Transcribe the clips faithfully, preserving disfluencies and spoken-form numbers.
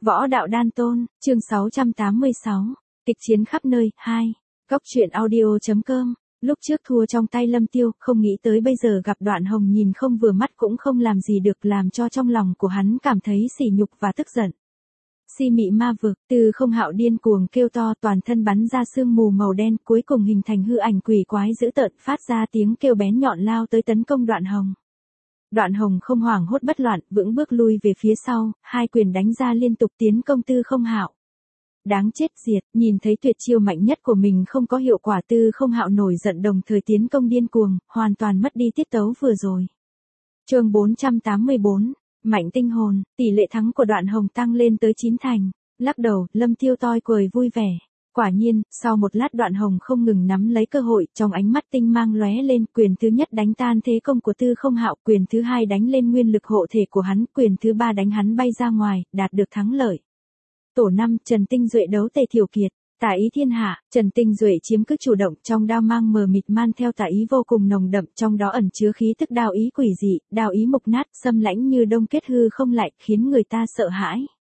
Võ đạo đan tôn, chương sáu trăm tám mươi sáu, kịch chiến khắp nơi, hai, góc truyện audio.com, lúc trước thua trong tay Lâm Tiêu, không nghĩ tới bây giờ gặp Đoạn Hồng nhìn không vừa mắt cũng không làm gì được, làm cho trong lòng của hắn cảm thấy sỉ nhục và tức giận. Si mị ma vực, Tư Không Hạo điên cuồng kêu to, toàn thân bắn ra sương mù màu đen, cuối cùng hình thành hư ảnh quỷ quái dữ tợn, phát ra tiếng kêu bén nhọn lao tới tấn công Đoạn Hồng. Đoạn Hồng không hoảng hốt bất loạn, vững bước lui về phía sau, hai quyền đánh ra liên tục tiến công Tư Không Hạo. Đáng chết diệt, nhìn thấy tuyệt chiêu mạnh nhất của mình không có hiệu quả, Tư Không Hạo nổi giận đồng thời tiến công điên cuồng, hoàn toàn mất đi tiết tấu vừa rồi. Chương bốn trăm tám mươi bốn, Mạnh tinh hồn, tỷ lệ thắng của Đoạn Hồng tăng lên tới chín thành. Lắc đầu, Lâm Tiêu toi cười vui vẻ. Quả nhiên, sau một lát Đoạn Hồng không ngừng nắm lấy cơ hội, trong ánh mắt tinh mang lóe lên, quyền thứ nhất đánh tan thế công của Tư Không Hạo, quyền thứ hai đánh lên nguyên lực hộ thể của hắn, quyền thứ ba đánh hắn bay ra ngoài, đạt được thắng lợi. Tổ năm, Trần Tinh Duệ đấu Tề Thiểu Kiệt. Tà ý thiên hạ, Trần Tinh Duệ chiếm cứ chủ động, trong đao mang mờ mịt man theo tà ý vô cùng nồng đậm, trong đó ẩn chứa khí tức đao ý quỷ dị, đao ý mục nát, xâm lãnh như đông kết hư không lại, khiến người ta sợ hãi.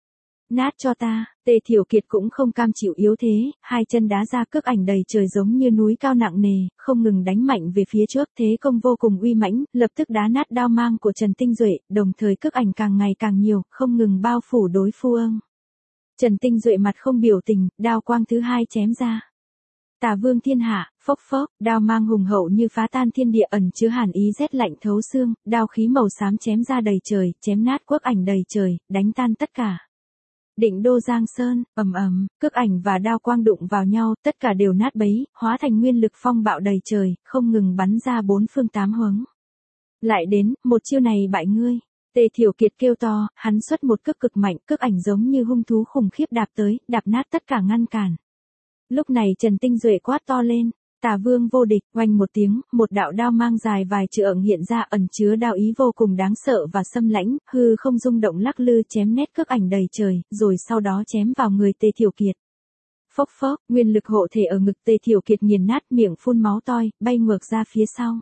Nát cho ta, Tề Thiểu Kiệt cũng không cam chịu yếu thế, hai chân đá ra cước ảnh đầy trời giống như núi cao nặng nề, không ngừng đánh mạnh về phía trước, thế công vô cùng uy mãnh, lập tức đá nát đao mang của Trần Tinh Duệ, đồng thời cước ảnh càng ngày càng nhiều, không ngừng bao phủ đối phương. Trần Tinh Duệ mặt không biểu tình, đao quang thứ hai chém ra. Tà Vương thiên hạ, phốc phốc, đao mang hùng hậu như phá tan thiên địa, ẩn chứa hàn ý rét lạnh thấu xương, đao khí màu xám chém ra đầy trời, chém nát quốc ảnh đầy trời, đánh tan tất cả. Định Đô Giang Sơn, ầm ầm, cước ảnh và đao quang đụng vào nhau, tất cả đều nát bấy, hóa thành nguyên lực phong bạo đầy trời, không ngừng bắn ra bốn phương tám hướng. Lại đến, một chiêu này bại ngươi. Tề Thiểu Kiệt kêu to, hắn xuất một cước cực mạnh, cước ảnh giống như hung thú khủng khiếp đạp tới, đạp nát tất cả ngăn cản. Lúc này Trần Tinh Duệ quát to lên, Tà Vương vô địch, oanh một tiếng, một đạo đao mang dài vài trượng hiện ra, ẩn chứa đao ý vô cùng đáng sợ và xâm lãnh, hư không rung động lắc lư, chém nét cước ảnh đầy trời, rồi sau đó chém vào người Tề Thiểu Kiệt. Phốc phốc, nguyên lực hộ thể ở ngực Tề Thiểu Kiệt nghiền nát, miệng phun máu toi, bay ngược ra phía sau.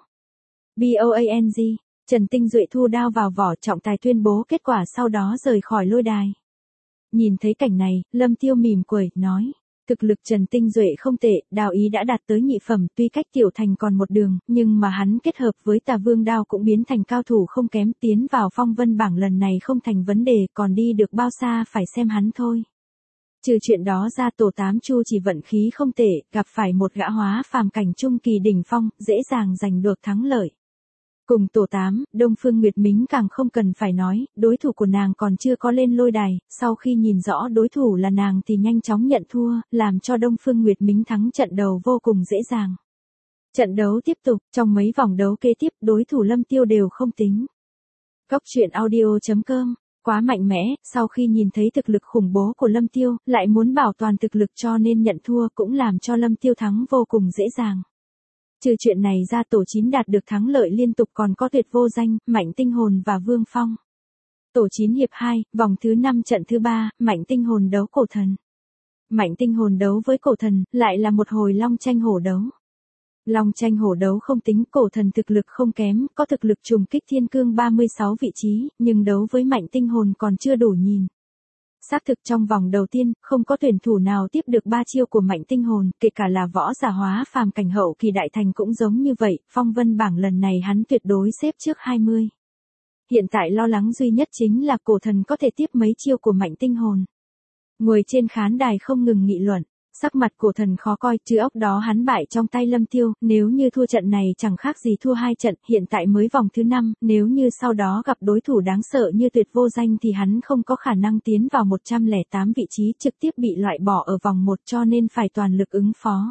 Boang, Trần Tinh Duệ thu đao vào vỏ, trọng tài tuyên bố kết quả sau đó rời khỏi lôi đài. Nhìn thấy cảnh này, Lâm Tiêu mỉm cười, nói, thực lực Trần Tinh Duệ không tệ, đao ý đã đạt tới nhị phẩm, tuy cách tiểu thành còn một đường, nhưng mà hắn kết hợp với Tà Vương đao cũng biến thành cao thủ không kém, tiến vào phong vân bảng lần này không thành vấn đề, còn đi được bao xa phải xem hắn thôi. Trừ chuyện đó ra, tổ tám Chu chỉ vận khí không tệ, gặp phải một gã hóa phàm cảnh trung kỳ đỉnh phong, dễ dàng giành được thắng lợi. Cùng tổ tám, Đông Phương Nguyệt Mính càng không cần phải nói, đối thủ của nàng còn chưa có lên lôi đài, sau khi nhìn rõ đối thủ là nàng thì nhanh chóng nhận thua, làm cho Đông Phương Nguyệt Mính thắng trận đầu vô cùng dễ dàng. Trận đấu tiếp tục, trong mấy vòng đấu kế tiếp, đối thủ Lâm Tiêu đều không tính. Góc truyện audio.com, quá mạnh mẽ, sau khi nhìn thấy thực lực khủng bố của Lâm Tiêu, lại muốn bảo toàn thực lực cho nên nhận thua, cũng làm cho Lâm Tiêu thắng vô cùng dễ dàng. Trừ chuyện này ra, tổ chín đạt được thắng lợi liên tục còn có Tuyệt Vô Danh, Mạnh Tinh Hồn và Vương Phong. Tổ chín hiệp hai, vòng thứ năm trận thứ ba, Mạnh Tinh Hồn đấu Cổ Thần. Mạnh Tinh Hồn đấu với Cổ Thần, lại là một hồi long tranh hổ đấu. Long tranh hổ đấu không tính, Cổ Thần thực lực không kém, có thực lực trùng kích thiên cương ba mươi sáu vị trí, nhưng đấu với Mạnh Tinh Hồn còn chưa đủ nhìn. Xác thực trong vòng đầu tiên, không có tuyển thủ nào tiếp được ba chiêu của Mạnh Tinh Hồn, kể cả là võ giả hóa phàm cảnh hậu kỳ đại thành cũng giống như vậy, phong vân bảng lần này hắn tuyệt đối xếp trước hai mươi. Hiện tại lo lắng duy nhất chính là Cổ Thần có thể tiếp mấy chiêu của Mạnh Tinh Hồn. Ngồi trên khán đài không ngừng nghị luận, sắc mặt Cổ Thần khó coi, chứ ốc đó hắn bại trong tay Lâm Tiêu, nếu như thua trận này chẳng khác gì thua hai trận, hiện tại mới vòng thứ năm, nếu như sau đó gặp đối thủ đáng sợ như Tuyệt Vô Danh thì hắn không có khả năng tiến vào một trăm lẻ tám vị trí, trực tiếp bị loại bỏ ở vòng một, cho nên phải toàn lực ứng phó.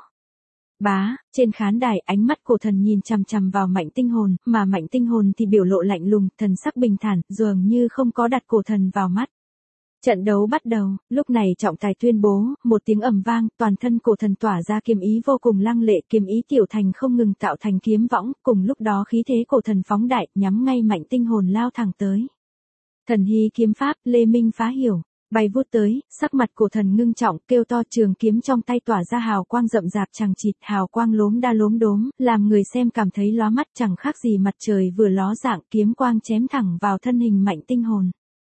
Bá, trên khán đài, ánh mắt Cổ Thần nhìn chằm chằm vào Mạnh Tinh Hồn, mà Mạnh Tinh Hồn thì biểu lộ lạnh lùng, thần sắc bình thản, dường như không có đặt Cổ Thần vào mắt. Trận đấu bắt đầu, lúc này trọng tài tuyên bố, một tiếng ầm vang, toàn thân Cổ Thần tỏa ra kiếm ý vô cùng lăng lệ, kiếm ý tiểu thành không ngừng tạo thành kiếm võng, cùng lúc đó khí thế Cổ Thần phóng đại, nhắm ngay Mạnh Tinh Hồn lao thẳng tới. Thần hy kiếm pháp, Lê Minh phá hiểu, bay vút tới, sắc mặt Cổ Thần ngưng trọng, kêu to, trường kiếm trong tay tỏa ra hào quang rậm rạp chằng chịt, hào quang lốm đa lốm đốm, làm người xem cảm thấy lóa mắt, chẳng khác gì mặt trời vừa ló dạng, kiếm quang chém thẳng vào thân hình Mạnh Tinh Hồn.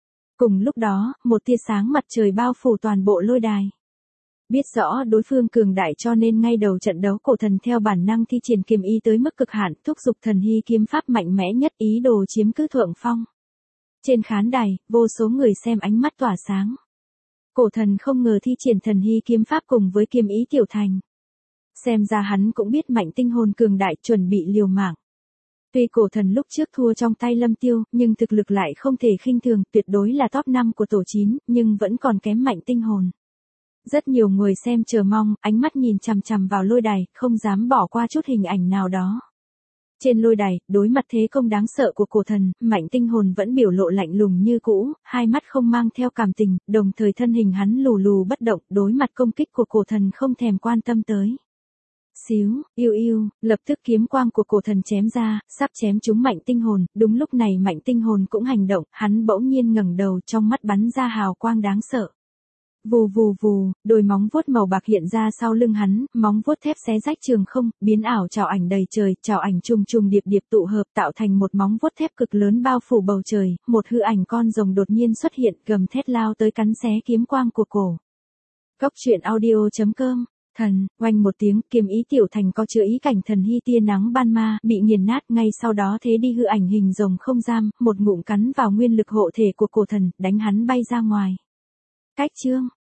Cùng lúc đó, một tia sáng mặt trời bao phủ toàn bộ lôi đài. Biết rõ đối phương cường đại cho nên ngay đầu trận đấu cổ thần theo bản năng thi triển kiếm ý tới mức cực hạn, thúc giục thần hy kiếm pháp mạnh mẽ nhất ý đồ chiếm cứ thượng phong. Trên khán đài, vô số người xem ánh mắt tỏa sáng. Cổ thần không ngờ thi triển thần hy kiếm pháp cùng với kiếm ý tiểu thành. Xem ra hắn cũng biết mạnh tinh hồn cường đại chuẩn bị liều mạng. Tuy cổ thần lúc trước thua trong tay Lâm Tiêu, nhưng thực lực lại không thể khinh thường, tuyệt đối là top năm của tổ chín, nhưng vẫn còn kém mạnh tinh hồn. Rất nhiều người xem chờ mong, ánh mắt nhìn chằm chằm vào lôi đài, không dám bỏ qua chút hình ảnh nào đó. Trên lôi đài, đối mặt thế công đáng sợ của cổ thần, mạnh tinh hồn vẫn biểu lộ lạnh lùng như cũ, hai mắt không mang theo cảm tình, đồng thời thân hình hắn lù lù bất động, đối mặt công kích của cổ thần không thèm quan tâm tới. Xíu, yêu yêu, lập tức kiếm quang của cổ thần chém ra, sắp chém trúng mạnh tinh hồn, đúng lúc này mạnh tinh hồn cũng hành động, hắn bỗng nhiên ngẩng đầu trong mắt bắn ra hào quang đáng sợ. Vù vù vù, đôi móng vuốt màu bạc hiện ra sau lưng hắn, móng vuốt thép xé rách trường không, biến ảo trảo ảnh đầy trời, trảo ảnh trùng trùng điệp điệp tụ hợp tạo thành một móng vuốt thép cực lớn bao phủ bầu trời, một hư ảnh con rồng đột nhiên xuất hiện, gầm thét lao tới cắn xé kiếm quang của cổ. Cốc truyện audio chấm com. Thần, oanh một tiếng, kiếm ý tiểu thành có chứa ý cảnh thần hy tia nắng ban ma, bị nghiền nát, ngay sau đó thế đi hư ảnh hình rồng không giam, một ngụm cắn vào nguyên lực hộ thể của cổ thần, đánh hắn bay ra ngoài. Cách chương